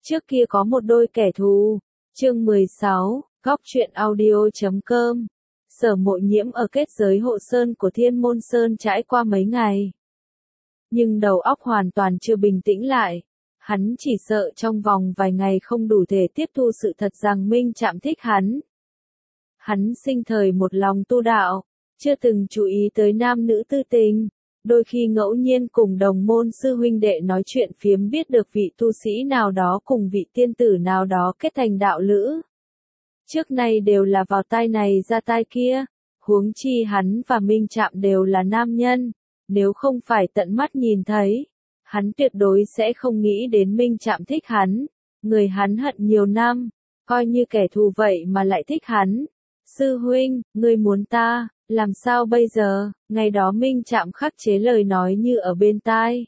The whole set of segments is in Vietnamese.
Trước kia có một đôi kẻ thù. Chương 16, Góc truyện audio.com. Sở Mộ Nhiễm ở kết giới hộ sơn của Thiên Môn Sơn trải qua mấy ngày. Nhưng đầu óc hoàn toàn chưa bình tĩnh lại. Hắn chỉ sợ trong vòng vài ngày không đủ thể tiếp thu sự thật rằng Minh Trạm thích hắn. Hắn sinh thời một lòng tu đạo, chưa từng chú ý tới nam nữ tư tình. Đôi khi ngẫu nhiên cùng đồng môn sư huynh đệ nói chuyện phiếm biết được vị tu sĩ nào đó cùng vị tiên tử nào đó kết thành đạo lữ. Trước nay đều là vào tai này ra tai kia, huống chi hắn và Minh Trạm đều là nam nhân, nếu không phải tận mắt nhìn thấy, hắn tuyệt đối sẽ không nghĩ đến Minh Trạm thích hắn, người hắn hận nhiều năm, coi như kẻ thù vậy mà lại thích hắn. Sư huynh, ngươi muốn ta, làm sao bây giờ? Ngày đó Minh Trạm khắc chế lời nói như ở bên tai.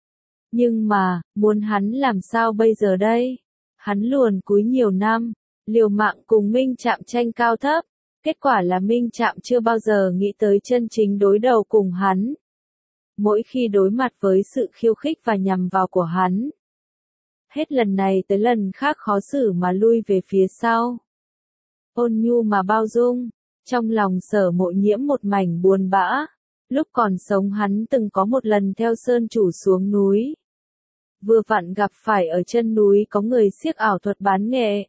Nhưng mà, muốn hắn làm sao bây giờ đây? Hắn luồn cúi nhiều năm, liều mạng cùng Minh Trạm tranh cao thấp, kết quả là Minh Trạm chưa bao giờ nghĩ tới chân chính đối đầu cùng hắn. Mỗi khi đối mặt với sự khiêu khích và nhằm vào của hắn, hết lần này tới lần khác khó xử mà lui về phía sau. Ôn nhu mà bao dung, trong lòng Sở Mộ Nhiễm một mảnh buồn bã. Lúc còn sống hắn từng có một lần theo sơn chủ xuống núi. Vừa vặn gặp phải ở chân núi có người xiếc ảo thuật bán nghệ.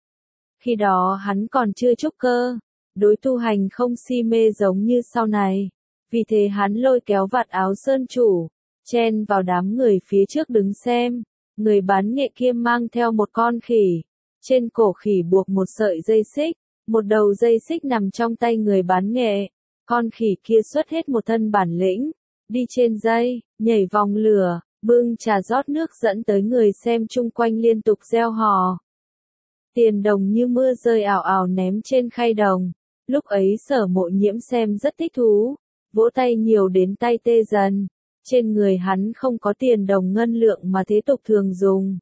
Khi đó hắn còn chưa trúc cơ, đối tu hành không si mê giống như sau này. Vì thế hắn lôi kéo vạt áo sơn chủ, chen vào đám người phía trước đứng xem. Người bán nghệ kia mang theo một con khỉ. Trên cổ khỉ buộc một sợi dây xích. Một đầu dây xích nằm trong tay người bán nghệ. Con khỉ kia xuất hết một thân bản lĩnh. Đi trên dây, nhảy vòng lửa, bưng trà rót nước dẫn tới người xem chung quanh liên tục reo hò. Tiền đồng như mưa rơi ảo ảo ném trên khay đồng. Lúc ấy Sở Mộ Nhiễm xem rất thích thú. Vỗ tay nhiều đến tay tê dần. Trên người hắn không có tiền đồng ngân lượng mà thế tục thường dùng.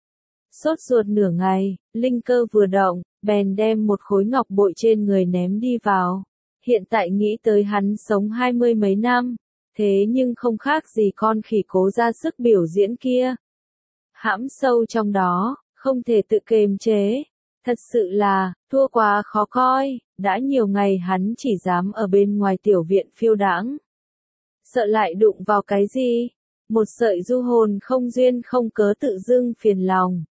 Sốt ruột nửa ngày, linh cơ vừa động, bèn đem một khối ngọc bội trên người ném đi vào. Hiện tại nghĩ tới hắn sống 20 mấy năm, thế nhưng không khác gì con khỉ cố ra sức biểu diễn kia. Hãm sâu trong đó, không thể tự kiềm chế. Thật sự là, thua quá khó coi, đã nhiều ngày hắn chỉ dám ở bên ngoài tiểu viện phiêu đãng. Sợ lại đụng vào cái gì? Một sợi du hồn không duyên không cớ tự dưng phiền lòng.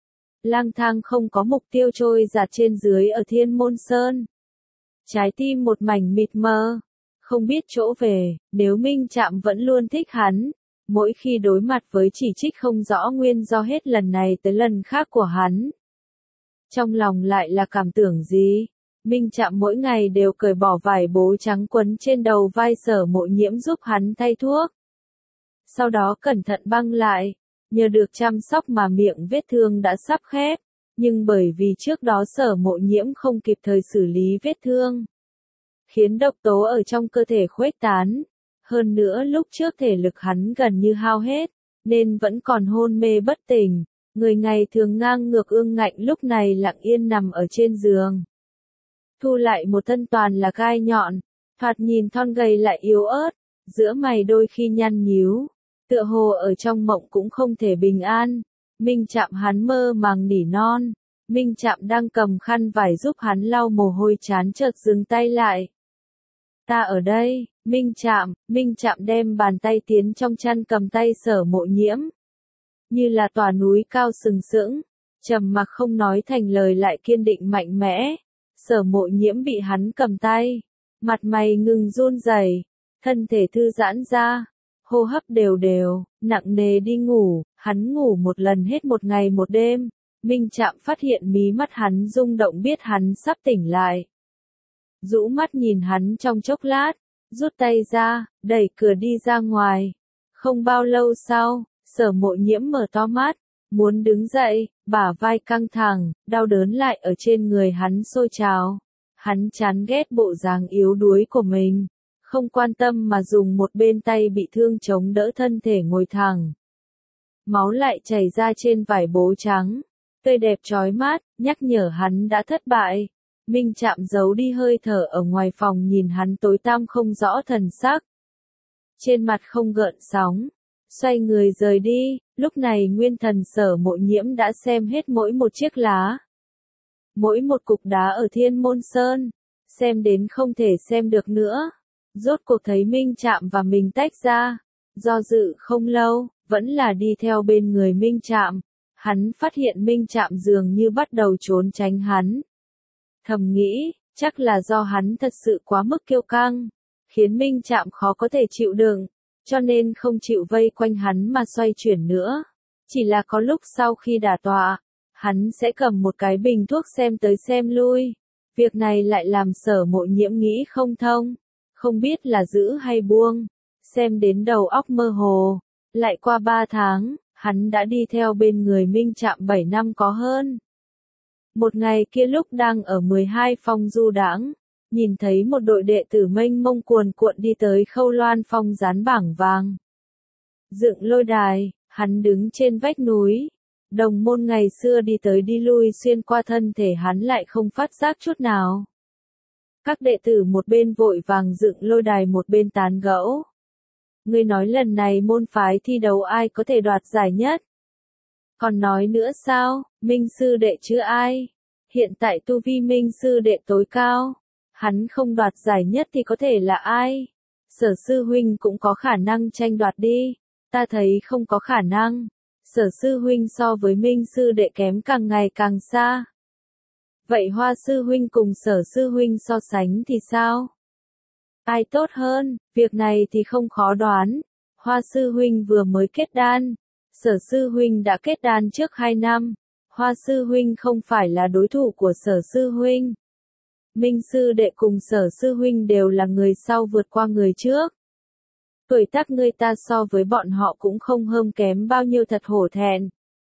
Lang thang không có mục tiêu trôi dạt trên dưới ở Thiên Môn Sơn. Trái tim một mảnh mịt mờ, không biết chỗ về, nếu Minh Trạm vẫn luôn thích hắn, mỗi khi đối mặt với chỉ trích không rõ nguyên do hết lần này tới lần khác của hắn. Trong lòng lại là cảm tưởng gì? Minh Trạm mỗi ngày đều cởi bỏ vải bố trắng quấn trên đầu vai Sở Mộ Nhiễm giúp hắn thay thuốc. Sau đó cẩn thận băng lại. Nhờ được chăm sóc mà miệng vết thương đã sắp khép, nhưng bởi vì trước đó Sở Mộ Nhiễm không kịp thời xử lý vết thương, khiến độc tố ở trong cơ thể khuếch tán. Hơn nữa lúc trước thể lực hắn gần như hao hết, nên vẫn còn hôn mê bất tỉnh. Người ngày thường ngang ngược ương ngạnh lúc này lặng yên nằm ở trên giường. Thu lại một thân toàn là gai nhọn, thoạt nhìn thon gầy lại yếu ớt, giữa mày đôi khi nhăn nhíu. Tựa hồ ở trong mộng cũng không thể bình an. Minh Trạm hắn mơ màng nỉ non. Minh Trạm đang cầm khăn vải giúp hắn lau mồ hôi chán chợt dừng tay lại. Ta ở đây, Minh Trạm đem bàn tay tiến trong chăn cầm tay Sở Mộ Nhiễm. Như là tòa núi cao sừng sững, trầm mặc không nói thành lời lại kiên định mạnh mẽ. Sở Mộ Nhiễm bị hắn cầm tay, mặt mày ngừng run rẩy, thân thể thư giãn ra. Hô hấp đều đều, nặng nề đi ngủ, hắn ngủ một lần hết một ngày một đêm. Minh Trạm phát hiện mí mắt hắn rung động biết hắn sắp tỉnh lại. Rũ mắt nhìn hắn trong chốc lát, rút tay ra, đẩy cửa đi ra ngoài. Không bao lâu sau, Sở Mộ Nhiễm mở to mắt, muốn đứng dậy, bả vai căng thẳng, đau đớn lại ở trên người hắn sôi trào. Hắn chán ghét bộ dáng yếu đuối của mình. Không quan tâm mà dùng một bên tay bị thương chống đỡ thân thể ngồi thẳng. Máu lại chảy ra trên vải bố trắng, tươi đẹp chói mắt, nhắc nhở hắn đã thất bại. Minh Trạm giấu đi hơi thở ở ngoài phòng nhìn hắn tối tăm không rõ thần sắc. Trên mặt không gợn sóng, xoay người rời đi. Lúc này nguyên thần Sở Mộ Nhiễm đã xem hết mỗi một chiếc lá, mỗi một cục đá ở Thiên Môn Sơn, xem đến không thể xem được nữa. Rốt cuộc thấy Minh Trạm và mình tách ra, do dự không lâu, vẫn là đi theo bên người Minh Trạm. Hắn phát hiện Minh Trạm dường như bắt đầu trốn tránh hắn. Thầm nghĩ, chắc là do hắn thật sự quá mức kiêu căng, khiến Minh Trạm khó có thể chịu đựng, cho nên không chịu vây quanh hắn mà xoay chuyển nữa. Chỉ là có lúc sau khi đả tọa, hắn sẽ cầm một cái bình thuốc xem tới xem lui. Việc này lại làm Sở Mộ Nhiễm nghĩ không thông, không biết là giữ hay buông, xem đến đầu óc mơ hồ. Lại qua 3 tháng, hắn đã đi theo bên người Minh Trạm 7 năm có hơn. Một ngày kia lúc đang ở 12 phong du đãng, nhìn thấy một đội đệ tử mênh mông cuồn cuộn đi tới Khâu Loan Phong dán bảng vàng. Dựng lôi đài, hắn đứng trên vách núi. Đồng môn ngày xưa đi tới đi lui xuyên qua thân thể hắn lại không phát giác chút nào. Các đệ tử một bên vội vàng dựng lôi đài một bên tán gẫu. Ngươi nói lần này môn phái thi đấu ai có thể đoạt giải nhất? Còn nói nữa sao, Minh sư đệ chứ ai? Hiện tại tu vi Minh sư đệ tối cao. Hắn không đoạt giải nhất thì có thể là ai? Sở sư huynh cũng có khả năng tranh đoạt đi. Ta thấy không có khả năng. Sở sư huynh so với Minh sư đệ kém càng ngày càng xa. Vậy Hoa sư huynh cùng Sở sư huynh so sánh thì sao? Ai tốt hơn? Việc này thì không khó đoán. Hoa sư huynh vừa mới kết đan. Sở sư huynh đã kết đan trước 2 năm. Hoa sư huynh không phải là đối thủ của Sở sư huynh. Minh sư đệ cùng Sở sư huynh đều là người sau vượt qua người trước. Tuổi tác người ta so với bọn họ cũng không hơn kém bao nhiêu, thật hổ thẹn.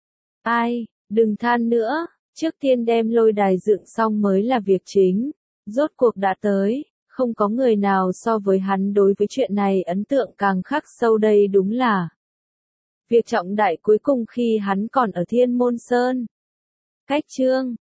Ai, đừng than nữa, trước tiên đem lôi đài dựng xong mới là việc chính. Rốt cuộc đã tới, không có người nào so với hắn đối với chuyện này ấn tượng càng khắc sâu, đây đúng là việc trọng đại cuối cùng khi hắn còn ở Thiên Môn Sơn. Cách chương